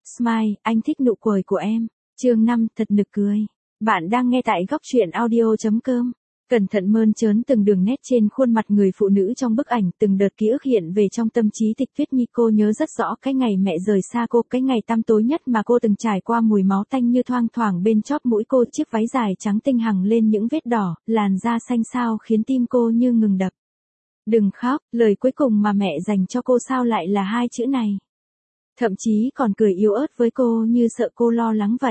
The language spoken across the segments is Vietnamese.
Smile, anh thích nụ cười của em. Chương 5, thật nực cười. Bạn đang nghe tại góc truyện audio.com. Cẩn thận mơn trớn từng đường nét trên khuôn mặt người phụ nữ trong bức ảnh, từng đợt ký ức hiện về trong tâm trí Tịch Tuyết Nhi. Cô nhớ rất rõ cái ngày mẹ rời xa cô, cái ngày tăm tối nhất mà cô từng trải qua, mùi máu tanh như thoang thoảng bên chóp mũi cô, chiếc váy dài trắng tinh hằng lên những vết đỏ, làn da xanh xao khiến tim cô như ngừng đập. Đừng khóc, lời cuối cùng mà mẹ dành cho cô sao lại là hai chữ này. Thậm chí còn cười yếu ớt với cô như sợ cô lo lắng vậy.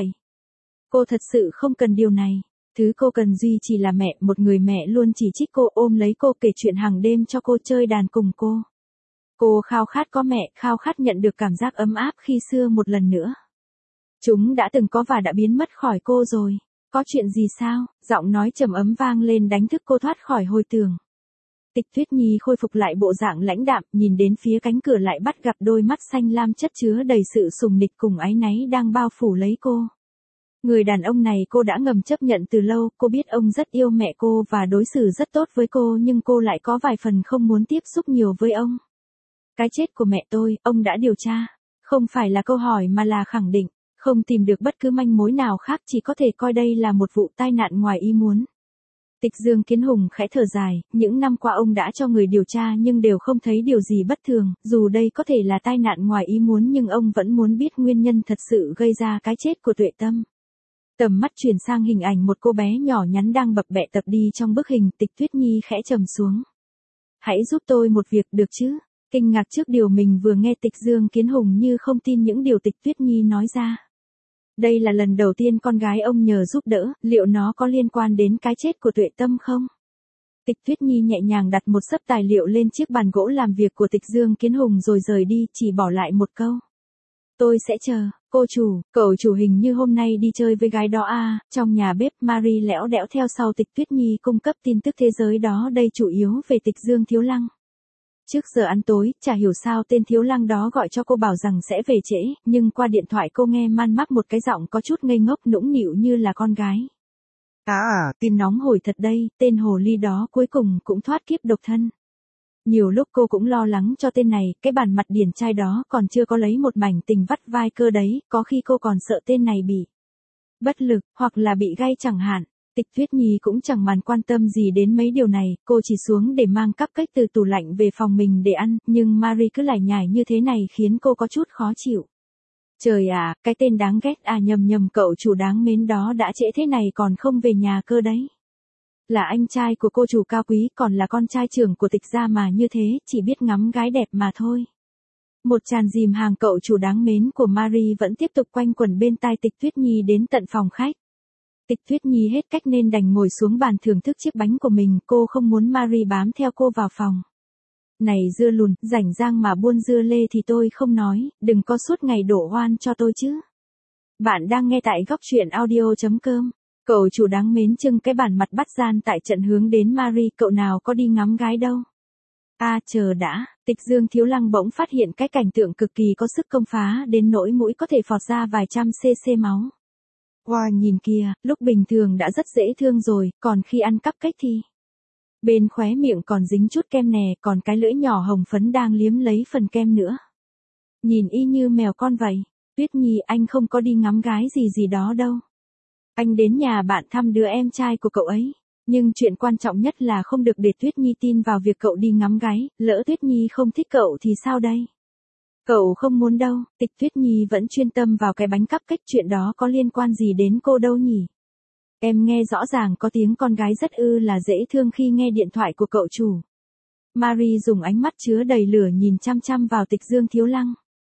Cô thật sự không cần điều này. Thứ cô cần duy chỉ là mẹ, một người mẹ luôn chỉ trích cô, ôm lấy cô, kể chuyện hàng đêm cho cô, chơi đàn cùng cô. Cô khao khát có mẹ, khao khát nhận được cảm giác ấm áp khi xưa một lần nữa. Chúng đã từng có và đã biến mất khỏi cô rồi. Có chuyện gì sao? Giọng nói trầm ấm vang lên đánh thức cô thoát khỏi hồi tưởng. Tịch Tuyết Nhi khôi phục lại bộ dạng lãnh đạm, nhìn đến phía cánh cửa lại bắt gặp đôi mắt xanh lam chất chứa đầy sự sùng nịch cùng áy náy đang bao phủ lấy cô. Người đàn ông này cô đã ngầm chấp nhận từ lâu, cô biết ông rất yêu mẹ cô và đối xử rất tốt với cô, nhưng cô lại có vài phần không muốn tiếp xúc nhiều với ông. Cái chết của mẹ tôi, ông đã điều tra. Không phải là câu hỏi mà là khẳng định, không tìm được bất cứ manh mối nào khác, chỉ có thể coi đây là một vụ tai nạn ngoài ý muốn. Tịch Dương Kiến Hùng khẽ thở dài, những năm qua ông đã cho người điều tra nhưng đều không thấy điều gì bất thường, dù đây có thể là tai nạn ngoài ý muốn nhưng ông vẫn muốn biết nguyên nhân thật sự gây ra cái chết của Tuệ Tâm. Tầm mắt chuyển sang hình ảnh một cô bé nhỏ nhắn đang bập bẹ tập đi trong bức hình, Tịch Tuyết Nhi khẽ trầm xuống. Hãy giúp tôi một việc được chứ? Kinh ngạc trước điều mình vừa nghe, Tịch Dương Kiến Hùng như không tin những điều Tịch Tuyết Nhi nói ra. Đây là lần đầu tiên con gái ông nhờ giúp đỡ, liệu nó có liên quan đến cái chết của Tuệ Tâm không? Tịch Tuyết Nhi nhẹ nhàng đặt một xấp tài liệu lên chiếc bàn gỗ làm việc của Tịch Dương Kiến Hùng rồi rời đi, chỉ bỏ lại một câu. Tôi sẽ chờ, cô chủ, cậu chủ hình như hôm nay đi chơi với gái đó à? Trong nhà bếp, Marie lẽo đẽo theo sau Tịch Tuyết Nhi cung cấp tin tức thế giới đó, đây chủ yếu về Tịch Dương Thiếu Lăng. Trước giờ ăn tối, chả hiểu sao tên Thiếu Lăng đó gọi cho cô bảo rằng sẽ về trễ, nhưng qua điện thoại cô nghe man mác một cái giọng có chút ngây ngốc nũng nịu như là con gái. Tin nóng hổi thật đây, tên hồ ly đó cuối cùng cũng thoát kiếp độc thân. Nhiều lúc cô cũng lo lắng cho tên này, cái bản mặt điển trai đó còn chưa có lấy một mảnh tình vắt vai cơ đấy, có khi cô còn sợ tên này bị bất lực, hoặc là bị gay chẳng hạn. Tịch Tuyết Nhi cũng chẳng màn quan tâm gì đến mấy điều này, cô chỉ xuống để mang cupcake từ tủ lạnh về phòng mình để ăn, nhưng Marie cứ lải nhải như thế này khiến cô có chút khó chịu. Trời ạ, cái tên đáng ghét à, nhầm, cậu chủ đáng mến đó đã trễ thế này còn không về nhà cơ đấy. Là anh trai của cô chủ cao quý, còn là con trai trưởng của Tịch gia mà như thế, chỉ biết ngắm gái đẹp mà thôi. Một tràng dìm hàng cậu chủ đáng mến của Marie vẫn tiếp tục quanh quẩn bên tai Tịch Tuyết Nhi đến tận phòng khách. Tịch Tuyết Nhi hết cách nên đành ngồi xuống bàn thưởng thức chiếc bánh của mình, cô không muốn Marie bám theo cô vào phòng. Này dưa lùn, rảnh rang mà buôn dưa lê thì tôi không nói, đừng có suốt ngày đổ oan cho tôi chứ. Bạn đang nghe tại góc truyện audio.com. Cậu chủ đáng mến trưng cái bản mặt bắt gian tại trận hướng đến Marie, cậu nào có đi ngắm gái đâu. Chờ đã, Tịch Dương Thiếu Lăng bỗng phát hiện cái cảnh tượng cực kỳ có sức công phá đến nỗi mũi có thể phọt ra vài trăm cc máu. Wow, nhìn kìa, lúc bình thường đã rất dễ thương rồi, còn khi ăn cupcake thì bên khóe miệng còn dính chút kem nè, còn cái lưỡi nhỏ hồng phấn đang liếm lấy phần kem nữa. Nhìn y như mèo con vậy. Tuyết Nhi, anh không có đi ngắm gái gì đó đâu. Anh đến nhà bạn thăm đứa em trai của cậu ấy. Nhưng chuyện quan trọng nhất là không được để Tuyết Nhi tin vào việc cậu đi ngắm gái, lỡ Tuyết Nhi không thích cậu thì sao đây? Cậu không muốn đâu, Tịch Tuyết Nhi vẫn chuyên tâm vào cái bánh cupcake, chuyện đó có liên quan gì đến cô đâu nhỉ? Em nghe rõ ràng có tiếng con gái rất là dễ thương khi nghe điện thoại của cậu chủ. Marie dùng ánh mắt chứa đầy lửa nhìn chăm chăm vào Tịch Dương Thiếu Lăng.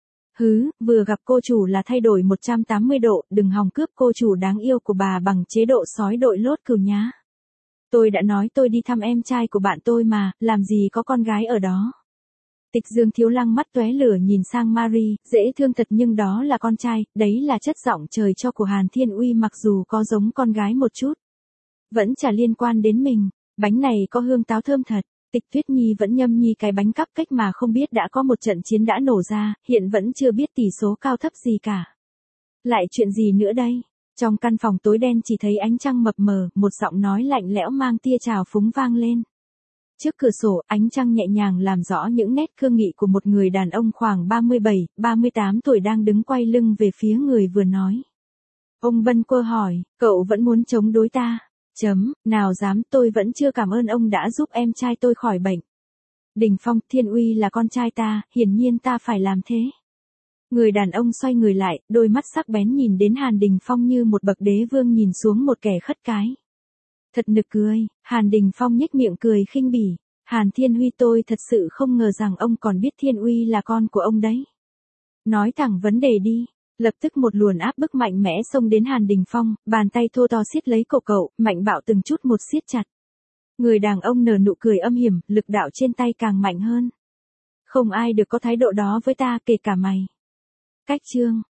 Vừa gặp cô chủ là thay đổi 180 độ, đừng hòng cướp cô chủ đáng yêu của bà bằng chế độ sói đội lốt cừu nhá. Tôi đã nói tôi đi thăm em trai của bạn tôi mà, làm gì có con gái ở đó. Tịch Dương Thiếu Lăng mắt tóe lửa nhìn sang Marie, dễ thương thật nhưng đó là con trai, đấy là chất giọng trời cho của Hàn Thiên Uy, mặc dù có giống con gái một chút. Vẫn chả liên quan đến mình, bánh này có hương táo thơm thật. Tịch Tuyết Nhi vẫn nhâm nhi cái bánh cupcake mà không biết đã có một trận chiến đã nổ ra, hiện vẫn chưa biết tỷ số cao thấp gì cả. Lại chuyện gì nữa đây? Trong căn phòng tối đen chỉ thấy ánh trăng mập mờ, một giọng nói lạnh lẽo mang tia trào phúng vang lên. Trước cửa sổ, ánh trăng nhẹ nhàng làm rõ những nét cương nghị của một người đàn ông khoảng 37, 38 tuổi đang đứng quay lưng về phía người vừa nói. Ông bâng quơ hỏi, cậu vẫn muốn chống đối ta? Nào dám, tôi vẫn chưa cảm ơn ông đã giúp em trai tôi khỏi bệnh. Đình Phong, Thiên Uy là con trai ta, hiển nhiên ta phải làm thế. Người đàn ông xoay người lại, đôi mắt sắc bén nhìn đến Hàn Đình Phong như một bậc đế vương nhìn xuống một kẻ khất cái. Thật nực cười, Hàn Đình Phong nhếch miệng cười khinh bỉ. Hàn Thiên Huy, tôi thật sự không ngờ rằng ông còn biết Thiên Uy là con của ông đấy. Nói thẳng vấn đề đi. Lập tức một luồn áp bức mạnh mẽ xông đến Hàn Đình Phong, bàn tay thô to siết lấy cổ cậu, mạnh bạo từng chút một siết chặt. Người đàn ông nở nụ cười âm hiểm, lực đạo trên tay càng mạnh hơn. Không ai được có thái độ đó với ta, kể cả mày. Cách chương